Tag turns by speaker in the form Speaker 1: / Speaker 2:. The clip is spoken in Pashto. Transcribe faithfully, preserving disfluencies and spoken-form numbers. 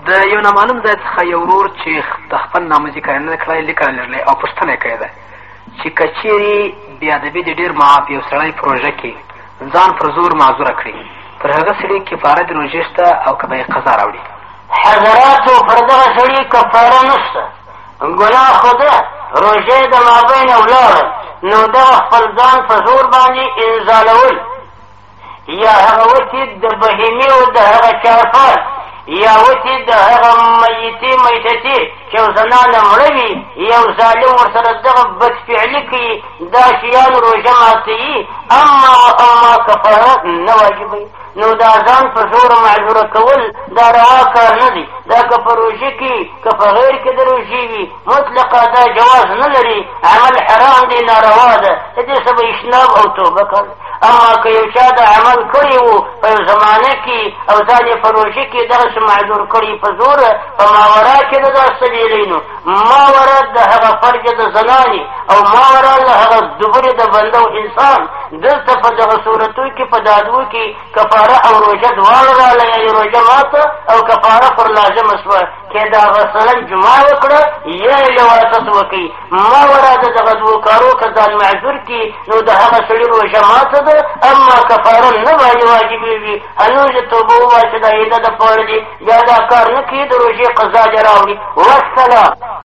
Speaker 1: د یو نامعلوم ځای څخه یو ورور چې د خپل نامه ذکر نه کړی لیکنه لرلی او پوښتنه یې کړې ده چې که چېرې بېادبي د ډېر معاف یو سړی پروژه کې ځان پر زور معذوره کړي پر هغه سړي کفاره د روژې شته او که به یې قضا راوړي؟
Speaker 2: حضراتو پر دغه سړي کفاره نشته، ګناه خو ده، روژې د مابینه ولاړه، نو دغه خپل ځان په زور باندې انزالول یا هغه وتې د بهیمي او د هغه چارپال یا وتې د هغه میتې میتتې چې یو زنانه مړه وي یو ظالم ورسره دغه بدفعلي کوي، دا شیان روژه ماتوي. اما و اما کفاره نه واجبوي، نو دا ځان په زور معذوره کول دا روا کار نه دی. دا که په روژې کې که په غیر کې د روژې وي مطلقه دا جواز نه لري، عمل حرام دی، ناروا ده، د دې څه به اجتناب او توبه کوي. اما که یو چا د عمل کړی وو په یو زمانه کې او ځان یې په روژې کې دغسې معذور کړي په زوره، په ماورا کې د دا سبیلۍ نو ماورا د هغه فرج د زنانې او ماورا د هغه دبرې د بنده و انسان. دلته په دغه صورتو کې په دادو کې کفاره او روژه دواړه راغله، یعنې روژه ماته او کفاره پر لازمه شوه. که دا مثلا جمعه وکړه یا یې لواست وکړي ماورا د دغه دوو کارو که ځان معذور کړي نو د هغه سړي روژه ماته ده، اما کفاره نه باندې واجبېږي. هنوز یې توبه ووایه چې دا عیده د پاره دي، بیا دا کار نه کوي د روژې قضا دې راوړي. والسلام.